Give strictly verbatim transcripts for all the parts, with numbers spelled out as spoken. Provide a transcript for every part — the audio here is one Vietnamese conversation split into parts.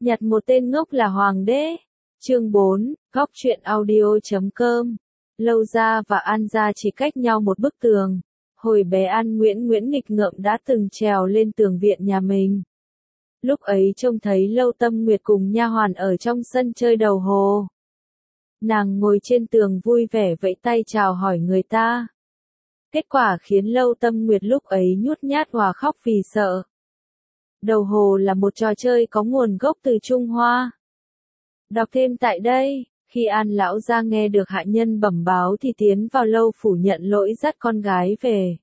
Nhặt một tên ngốc là hoàng đế. Chương bốn, góc truyện audio chấm com. Lâu Gia và An Gia chỉ cách nhau một bức tường. Hồi bé An Nguyễn Nguyễn nghịch ngợm đã từng trèo lên tường viện nhà mình. Lúc ấy trông thấy Lâu Tâm Nguyệt cùng nha hoàn ở trong sân chơi đầu hồ. Nàng ngồi trên tường vui vẻ vẫy tay chào hỏi người ta. Kết quả khiến Lâu Tâm Nguyệt lúc ấy nhút nhát hòa khóc vì sợ. Đầu hồ là một trò chơi có nguồn gốc từ Trung Hoa. Đọc thêm tại đây, khi An lão gia nghe được hạ nhân bẩm báo thì tiến vào lâu phủ nhận lỗi dắt con gái về.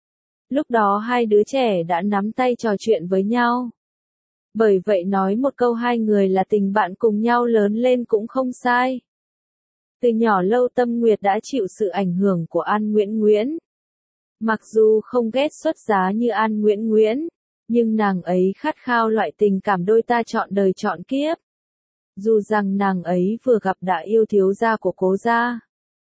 Lúc đó hai đứa trẻ đã nắm tay trò chuyện với nhau. Bởi vậy nói một câu hai người là tình bạn cùng nhau lớn lên cũng không sai. Từ nhỏ Lâu Tâm Nguyệt đã chịu sự ảnh hưởng của An Nguyễn Nguyễn. Mặc dù không ghét xuất giá như An Nguyễn Nguyễn, nhưng nàng ấy khát khao loại tình cảm đôi ta trọn đời trọn kiếp. Dù rằng nàng ấy vừa gặp đã yêu thiếu gia của Cố gia,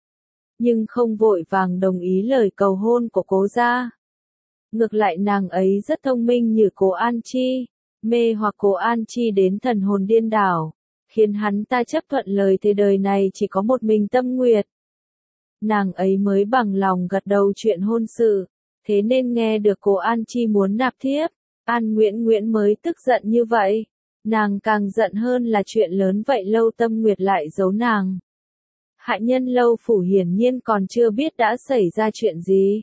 nhưng không vội vàng đồng ý lời cầu hôn của Cố gia. Ngược lại nàng ấy rất thông minh như Cố An Chi, mê hoặc Cố An Chi đến thần hồn điên đảo, khiến hắn ta chấp thuận lời thế đời này chỉ có một mình Tâm Nguyệt. Nàng ấy mới bằng lòng gật đầu chuyện hôn sự, thế nên nghe được Cố An Chi muốn nạp thiếp, An Nguyễn Nguyễn mới tức giận như vậy. Nàng càng giận hơn là chuyện lớn vậy Lâu Tâm Nguyệt lại giấu nàng. Hạ nhân Lâu phủ hiển nhiên còn chưa biết đã xảy ra chuyện gì.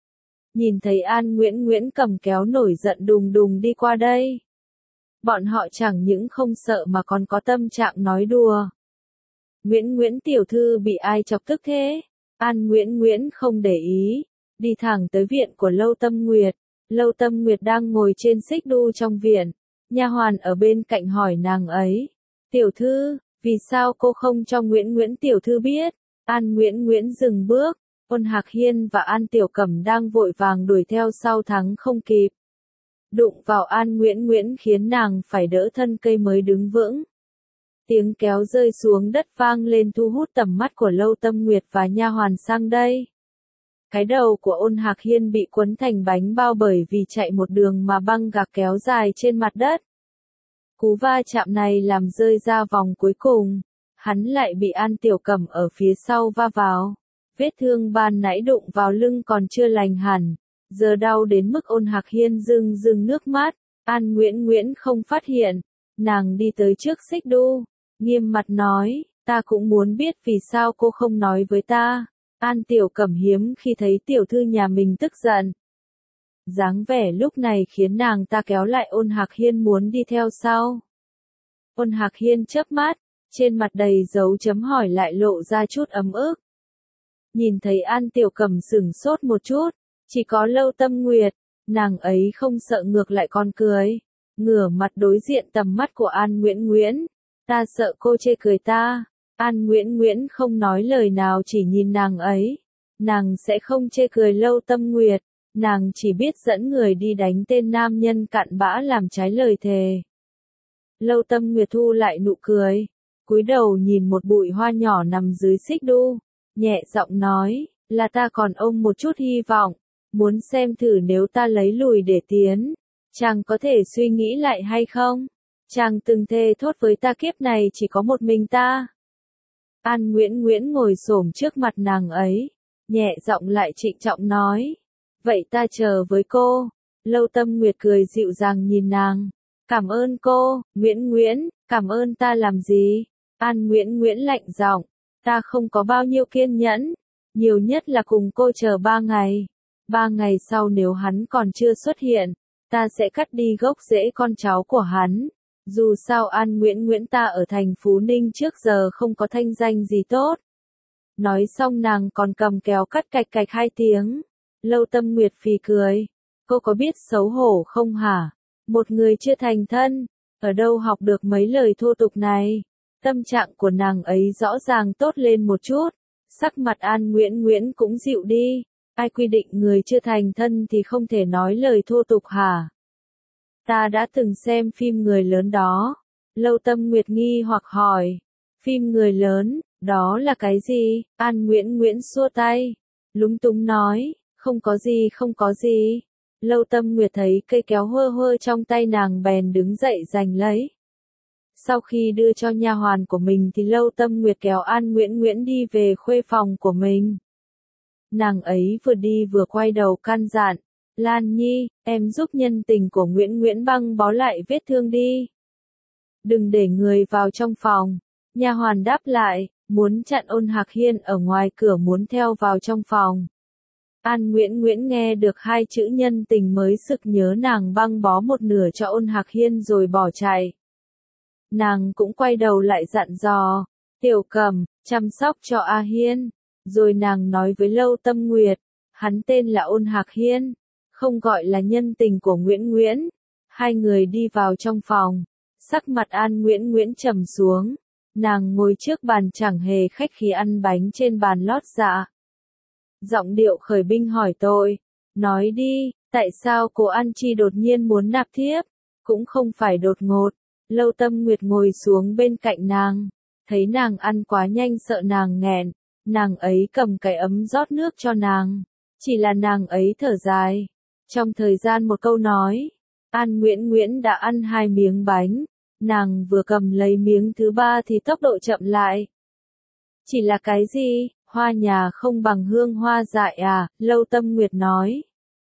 Nhìn thấy An Nguyễn Nguyễn cầm kéo nổi giận đùng đùng đi qua đây. Bọn họ chẳng những không sợ mà còn có tâm trạng nói đùa. Nguyễn Nguyễn tiểu thư bị ai chọc tức thế? An Nguyễn Nguyễn không để ý, đi thẳng tới viện của Lâu Tâm Nguyệt. Lâu Tâm Nguyệt đang ngồi trên xích đu trong viện. Nha hoàn ở bên cạnh hỏi nàng ấy, tiểu thư, vì sao cô không cho Nguyễn Nguyễn tiểu thư biết? An Nguyễn Nguyễn dừng bước, Ôn Hạc Hiên và An Tiểu Cẩm đang vội vàng đuổi theo sau thắng không kịp. Đụng vào An Nguyễn Nguyễn khiến nàng phải đỡ thân cây mới đứng vững. Tiếng kéo rơi xuống đất vang lên thu hút tầm mắt của Lâu Tâm Nguyệt và nha hoàn sang đây. Cái đầu của Ôn Hạc Hiên bị quấn thành bánh bao bởi vì chạy một đường mà băng gạc kéo dài trên mặt đất. Cú va chạm này làm rơi ra vòng cuối cùng, hắn lại bị An Tiểu Cẩm ở phía sau va vào. Vết thương ban nãy đụng vào lưng còn chưa lành hẳn, giờ đau đến mức Ôn Hạc Hiên rưng rưng nước mắt. An Nguyễn Nguyễn không phát hiện, nàng đi tới trước xích đu, nghiêm mặt nói, ta cũng muốn biết vì sao cô không nói với ta. An Tiểu Cẩm hiếm khi thấy tiểu thư nhà mình tức giận. Dáng vẻ lúc này khiến nàng ta kéo lại Ôn Hạc Hiên muốn đi theo sau. Ôn Hạc Hiên chớp mắt, trên mặt đầy dấu chấm hỏi lại lộ ra chút ấm ức. Nhìn thấy An Tiểu Cẩm sửng sốt một chút, chỉ có Lâu Tâm Nguyệt, nàng ấy không sợ ngược lại còn cười, ngửa mặt đối diện tầm mắt của An Nguyễn Nguyễn. Ta sợ cô chê cười ta. An Nguyễn Nguyễn không nói lời nào chỉ nhìn nàng ấy. Nàng sẽ không chê cười Lâu Tâm Nguyệt, nàng chỉ biết dẫn người đi đánh tên nam nhân cặn bã làm trái lời thề. Lâu Tâm Nguyệt thu lại nụ cười, cúi đầu nhìn một bụi hoa nhỏ nằm dưới xích đu, nhẹ giọng nói, là ta còn ôm một chút hy vọng, muốn xem thử nếu ta lấy lùi để tiến, chàng có thể suy nghĩ lại hay không? Chàng từng thề thốt với ta kiếp này chỉ có một mình ta. An Nguyễn Nguyễn ngồi xổm trước mặt nàng ấy, nhẹ giọng lại trịnh trọng nói, vậy ta chờ với cô. Lâu Tâm Nguyệt cười dịu dàng nhìn nàng, cảm ơn cô. Nguyễn Nguyễn, cảm ơn ta làm gì? An Nguyễn Nguyễn lạnh giọng, ta không có bao nhiêu kiên nhẫn, nhiều nhất là cùng cô chờ ba ngày. Ba ngày sau nếu hắn còn chưa xuất hiện, ta sẽ cắt đi gốc rễ con cháu của hắn. Dù sao An Nguyễn Nguyễn ta ở thành Phú Ninh trước giờ không có thanh danh gì tốt. Nói xong nàng còn cầm kéo cắt cạch cạch hai tiếng. Lâu Tâm Nguyệt phì cười. Cô có biết xấu hổ không hả? Một người chưa thành thân, ở đâu học được mấy lời thô tục này? Tâm trạng của nàng ấy rõ ràng tốt lên một chút. Sắc mặt An Nguyễn Nguyễn cũng dịu đi. Ai quy định người chưa thành thân thì không thể nói lời thô tục hả? Ta đã từng xem phim Người Lớn đó. Lâu Tâm Nguyệt nghi hoặc hỏi. Phim Người Lớn, đó là cái gì? An Nguyễn Nguyễn xua tay, lúng túng nói, không có gì không có gì. Lâu Tâm Nguyệt thấy cây kéo hơ hơ trong tay nàng bèn đứng dậy giành lấy. Sau khi đưa cho nha hoàn của mình thì Lâu Tâm Nguyệt kéo An Nguyễn Nguyễn đi về khuê phòng của mình. Nàng ấy vừa đi vừa quay đầu căn dặn, Lan Nhi, em giúp nhân tình của Nguyễn Nguyễn băng bó lại vết thương đi. Đừng để người vào trong phòng. Nha hoàn đáp lại, muốn chặn Ôn Hạc Hiên ở ngoài cửa muốn theo vào trong phòng. An Nguyễn Nguyễn nghe được hai chữ nhân tình mới sực nhớ nàng băng bó một nửa cho Ôn Hạc Hiên rồi bỏ chạy. Nàng cũng quay đầu lại dặn dò, Tiểu Cầm, chăm sóc cho A Hiên. Rồi nàng nói với Lâu Tâm Nguyệt, hắn tên là Ôn Hạc Hiên, không gọi là nhân tình của Nguyễn Nguyễn. Hai người đi vào trong phòng, sắc mặt An Nguyễn Nguyễn trầm xuống, nàng ngồi trước bàn chẳng hề khách khí ăn bánh trên bàn lót dạ. Giọng điệu khởi binh hỏi tội, nói đi, tại sao cô An Chi đột nhiên muốn nạp thiếp, cũng không phải đột ngột. Lâu Tâm Nguyệt ngồi xuống bên cạnh nàng, thấy nàng ăn quá nhanh sợ nàng nghẹn, nàng ấy cầm cái ấm rót nước cho nàng, chỉ là nàng ấy thở dài. Trong thời gian một câu nói, An Nguyễn Nguyễn đã ăn hai miếng bánh, nàng vừa cầm lấy miếng thứ ba thì tốc độ chậm lại. Chỉ là cái gì, hoa nhà không bằng hương hoa dại à, Lâu Tâm Nguyệt nói.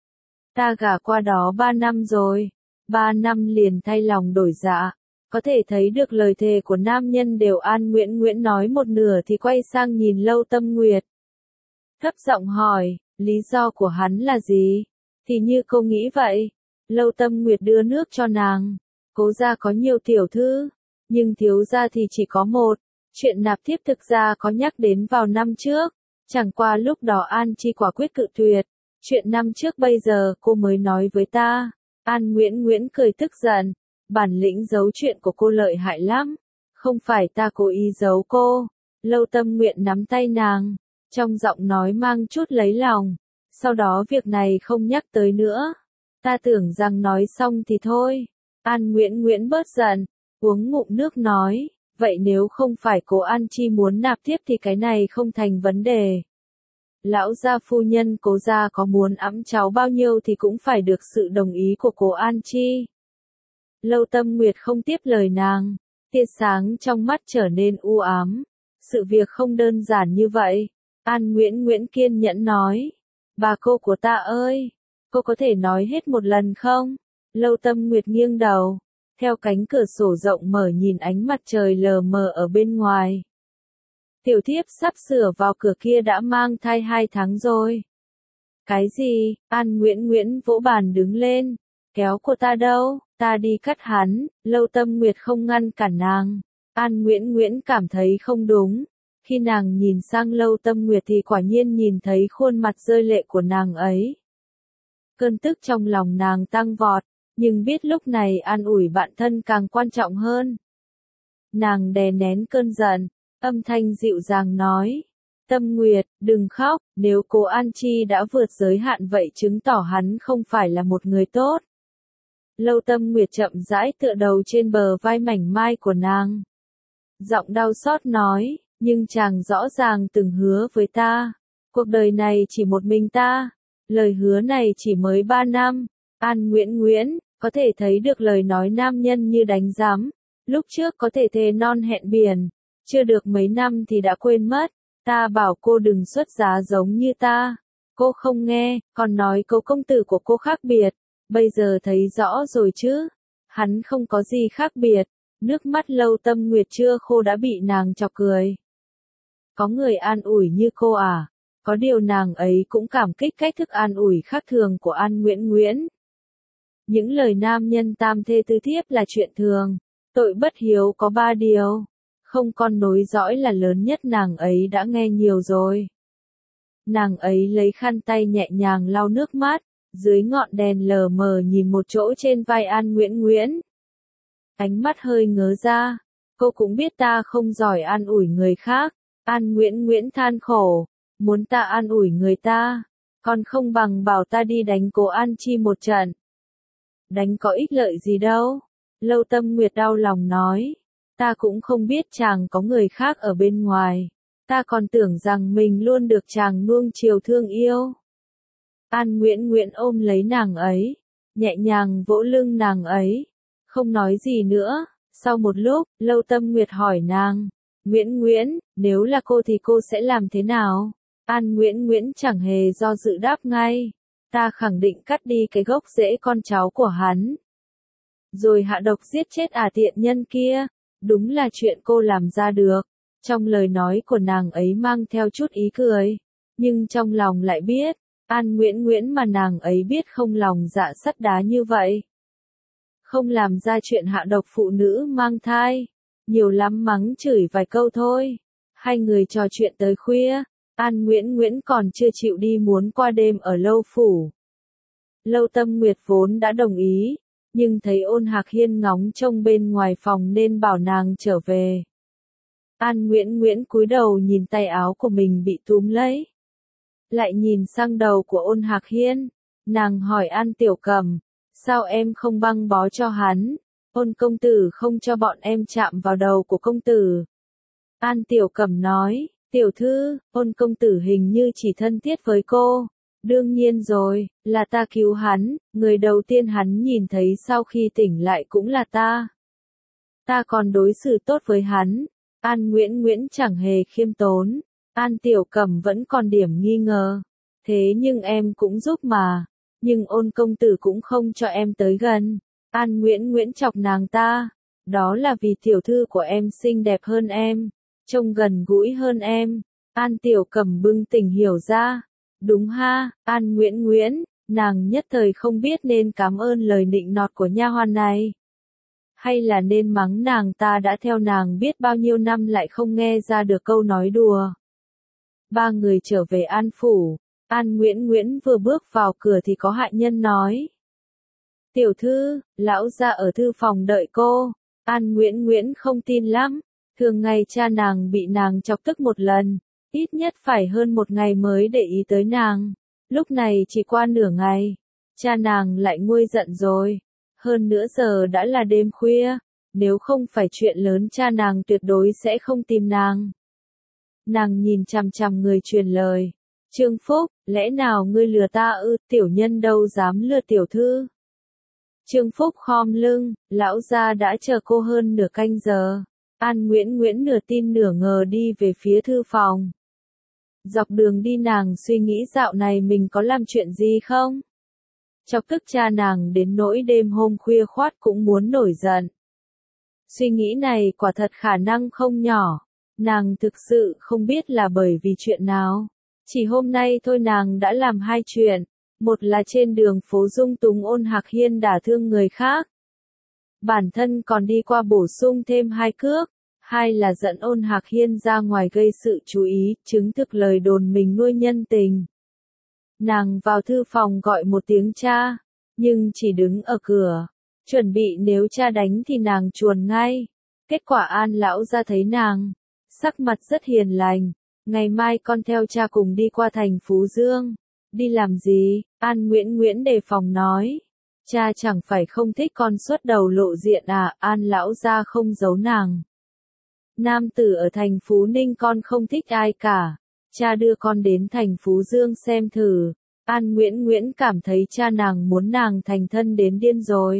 Ta gả qua đó ba năm rồi, ba năm liền thay lòng đổi dạ. Có thể thấy được lời thề của nam nhân đều An Nguyễn Nguyễn nói một nửa thì quay sang nhìn Lâu Tâm Nguyệt. Thấp giọng hỏi, lý do của hắn là gì? Thì như cô nghĩ vậy. Lâu Tâm Nguyệt đưa nước cho nàng. Cố gia có nhiều tiểu thư, nhưng thiếu gia thì chỉ có một. Chuyện nạp thiếp thực ra có nhắc đến vào năm trước. Chẳng qua lúc đó An Chi quả quyết cự tuyệt. Chuyện năm trước bây giờ cô mới nói với ta. An Nguyễn Nguyễn cười tức giận. Bản lĩnh giấu chuyện của cô lợi hại lắm. Không phải ta cố ý giấu cô. Lâu Tâm Nguyệt nắm tay nàng. Trong giọng nói mang chút lấy lòng. Sau đó việc này không nhắc tới nữa. Ta tưởng rằng nói xong thì thôi. An Nguyễn Nguyễn bớt giận. Uống ngụm nước nói. Vậy nếu không phải cố An Chi muốn nạp tiếp thì cái này không thành vấn đề. Lão gia phu nhân cố gia có muốn ẵm cháu bao nhiêu thì cũng phải được sự đồng ý của cố An Chi. Lâu Tâm Nguyệt không tiếp lời nàng, tia sáng trong mắt trở nên u ám. Sự việc không đơn giản như vậy. An Nguyễn Nguyễn kiên nhẫn nói, bà cô của ta ơi, cô có thể nói hết một lần không? Lâu Tâm Nguyệt nghiêng đầu, theo cánh cửa sổ rộng mở nhìn ánh mặt trời lờ mờ ở bên ngoài. Tiểu thiếp sắp sửa vào cửa kia đã mang thai hai tháng rồi. Cái gì? An Nguyễn Nguyễn vỗ bàn đứng lên, kéo cô ta đâu? Ta đi cắt hắn. Lâu Tâm Nguyệt không ngăn cản nàng. An Nguyễn Nguyễn cảm thấy không đúng. Khi nàng nhìn sang Lâu Tâm Nguyệt thì quả nhiên nhìn thấy khuôn mặt rơi lệ của nàng ấy. Cơn tức trong lòng nàng tăng vọt, nhưng biết lúc này an ủi bạn thân càng quan trọng hơn. Nàng đè nén cơn giận, âm thanh dịu dàng nói, Tâm Nguyệt, đừng khóc, nếu cố An Chi đã vượt giới hạn vậy chứng tỏ hắn không phải là một người tốt. Lâu Tâm Nguyệt chậm rãi tựa đầu trên bờ vai mảnh mai của nàng. Giọng đau xót nói, nhưng chàng rõ ràng từng hứa với ta, cuộc đời này chỉ một mình ta, lời hứa này chỉ mới ba năm. An Nguyễn Nguyễn, có thể thấy được lời nói nam nhân như đánh giám, lúc trước có thể thề non hẹn biển, chưa được mấy năm thì đã quên mất, ta bảo cô đừng xuất giá giống như ta, cô không nghe, còn nói câu công tử của cô khác biệt, bây giờ thấy rõ rồi chứ, hắn không có gì khác biệt. Nước mắt Lâu Tâm Nguyệt chưa khô đã bị nàng chọc cười. Có người an ủi như cô à? Có điều nàng ấy cũng cảm kích cách thức an ủi khác thường của An Nguyễn Nguyễn. Những lời nam nhân tam thê tứ thiếp là chuyện thường. Tội bất hiếu có ba điều. Không con nối dõi là lớn nhất, nàng ấy đã nghe nhiều rồi. Nàng ấy lấy khăn tay nhẹ nhàng lau nước mắt, dưới ngọn đèn lờ mờ nhìn một chỗ trên vai An Nguyễn Nguyễn. Ánh mắt hơi ngớ ra, cô cũng biết ta không giỏi an ủi người khác. An Nguyễn Nguyễn than khổ, muốn ta an ủi người ta, còn không bằng bảo ta đi đánh cố An Chi một trận. Đánh có ích lợi gì đâu. Lâu Tâm Nguyệt đau lòng nói, ta cũng không biết chàng có người khác ở bên ngoài, ta còn tưởng rằng mình luôn được chàng nuông chiều thương yêu. An Nguyễn Nguyễn ôm lấy nàng ấy, nhẹ nhàng vỗ lưng nàng ấy, không nói gì nữa, Sau một lúc, Lâu Tâm Nguyệt hỏi nàng, Nguyễn Nguyễn, nếu là cô thì cô sẽ làm thế nào? An Nguyễn Nguyễn chẳng hề do dự đáp ngay, ta khẳng định cắt đi cái gốc rễ con cháu của hắn. Rồi hạ độc giết chết ả tiện nhân kia, đúng là chuyện cô làm ra được. Trong lời nói của nàng ấy mang theo chút ý cười, nhưng trong lòng lại biết, An Nguyễn Nguyễn mà nàng ấy biết không lòng dạ sắt đá như vậy. Không làm ra chuyện hạ độc phụ nữ mang thai, nhiều lắm mắng chửi vài câu thôi. Hai người trò chuyện tới khuya, An Nguyễn Nguyễn còn chưa chịu đi muốn qua đêm ở Lâu Phủ. Lâu Tâm Nguyệt vốn đã đồng ý, nhưng thấy Ôn Hạc Hiên ngóng trông bên ngoài phòng nên bảo nàng trở về. An Nguyễn Nguyễn cúi đầu nhìn tay áo của mình bị túm lấy. Lại nhìn sang đầu của Ôn Hạc Hiên, nàng hỏi An Tiểu Cầm, sao em không băng bó cho hắn? Ôn công tử không cho bọn em chạm vào đầu của công tử. An Tiểu Cầm nói, tiểu thư, Ôn công tử hình như chỉ thân thiết với cô. Đương nhiên rồi, là ta cứu hắn, người đầu tiên hắn nhìn thấy sau khi tỉnh lại cũng là ta. Ta còn đối xử tốt với hắn. An Nguyễn Nguyễn chẳng hề khiêm tốn. An Tiểu Cầm vẫn còn điểm nghi ngờ. Thế nhưng em cũng giúp mà. Nhưng Ôn công tử cũng không cho em tới gần. An Nguyễn Nguyễn chọc nàng ta. Đó là vì tiểu thư của em xinh đẹp hơn em. Trông gần gũi hơn em. An Tiểu Cầm bừng tỉnh hiểu ra. Đúng ha, An Nguyễn Nguyễn, nàng nhất thời không biết nên cảm ơn lời nịnh nọt của nha hoàn này. Hay là nên mắng nàng ta đã theo nàng biết bao nhiêu năm lại không nghe ra được câu nói đùa. Ba người trở về An Phủ, An Nguyễn Nguyễn vừa bước vào cửa thì có hạ nhân nói. Tiểu thư, lão gia ở thư phòng đợi cô. An Nguyễn Nguyễn không tin lắm, thường ngày cha nàng bị nàng chọc tức một lần. Ít nhất phải hơn một ngày mới để ý tới nàng. Lúc này chỉ qua nửa ngày, cha nàng lại nguôi giận rồi. Hơn nữa giờ đã là đêm khuya, nếu không phải chuyện lớn cha nàng tuyệt đối sẽ không tìm nàng. Nàng nhìn chằm chằm người truyền lời. Trương Phúc, lẽ nào ngươi lừa ta ư? Tiểu nhân đâu dám lừa tiểu thư. Trương Phúc khom lưng, lão gia đã chờ cô hơn nửa canh giờ. An Nguyễn Nguyễn nửa tin nửa ngờ đi về phía thư phòng. Dọc đường đi nàng suy nghĩ dạo này mình có làm chuyện gì không? Chọc tức cha nàng đến nỗi đêm hôm khuya khoắt cũng muốn nổi giận. Suy nghĩ này quả thật khả năng không nhỏ. Nàng thực sự không biết là bởi vì chuyện nào. Chỉ hôm nay thôi nàng đã làm hai chuyện. Một là trên đường phố dung túng Ôn Hạc Hiên đả thương người khác. Bản thân còn đi qua bổ sung thêm hai cước. Hai là dẫn Ôn Hạc Hiên ra ngoài gây sự chú ý, chứng thực lời đồn mình nuôi nhân tình. Nàng vào thư phòng gọi một tiếng cha, nhưng chỉ đứng ở cửa, chuẩn bị nếu cha đánh thì nàng chuồn ngay. Kết quả An lão ra thấy nàng, sắc mặt rất hiền lành, ngày mai con theo cha cùng đi qua thành Phú Dương. Đi làm gì? An Nguyễn Nguyễn đề phòng nói. Cha chẳng phải không thích con xuất đầu lộ diện à? An lão ra không giấu nàng. Nam tử ở thành Phú Ninh con không thích ai cả. Cha đưa con đến thành Phú Dương xem thử. An Nguyễn Nguyễn cảm thấy cha nàng muốn nàng thành thân đến điên rồi.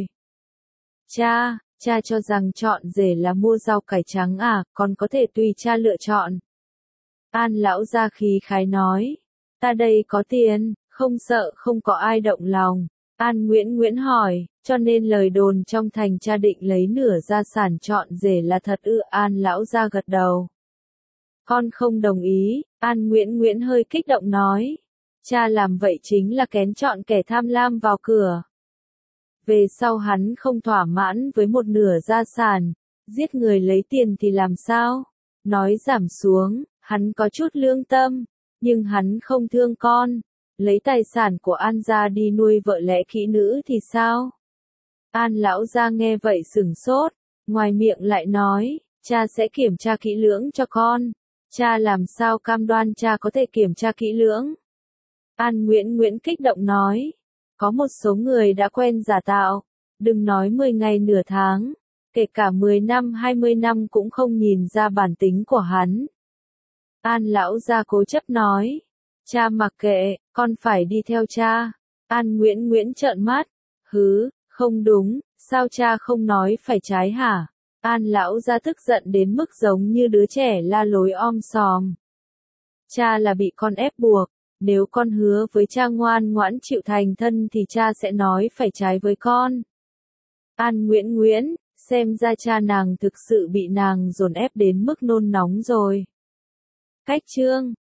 Cha, cha cho rằng chọn rể là mua rau cải trắng à, con có thể tùy cha lựa chọn. An lão ra khí khái nói. Ta đây có tiền, không sợ không có ai động lòng. An Nguyễn Nguyễn hỏi, cho nên lời đồn trong thành cha định lấy nửa gia sản chọn rể là thật ư? An lão ra gật đầu. Con không đồng ý, An Nguyễn Nguyễn hơi kích động nói. Cha làm vậy chính là kén chọn kẻ tham lam vào cửa. Về sau hắn không thỏa mãn với một nửa gia sản, giết người lấy tiền thì làm sao? Nói giảm xuống, hắn có chút lương tâm, nhưng hắn không thương con. Lấy tài sản của An gia đi nuôi vợ lẽ kỹ nữ thì sao? An lão gia nghe vậy sửng sốt, ngoài miệng lại nói, cha sẽ kiểm tra kỹ lưỡng cho con. Cha làm sao cam đoan cha có thể kiểm tra kỹ lưỡng? An Nguyễn Nguyễn kích động nói, có một số người đã quen giả tạo, đừng nói mười ngày nửa tháng, kể cả mười năm hai mươi năm cũng không nhìn ra bản tính của hắn. An lão gia cố chấp nói, cha mặc kệ, con phải đi theo cha. An Nguyễn Nguyễn trợn mắt, hứ, không đúng, sao cha không nói phải trái hả? An lão gia tức giận đến mức giống như đứa trẻ la lối om sòm. Cha là bị con ép buộc, nếu con hứa với cha ngoan ngoãn chịu thành thân thì cha sẽ nói phải trái với con. An Nguyễn Nguyễn, xem ra cha nàng thực sự bị nàng dồn ép đến mức nôn nóng rồi. Cách chương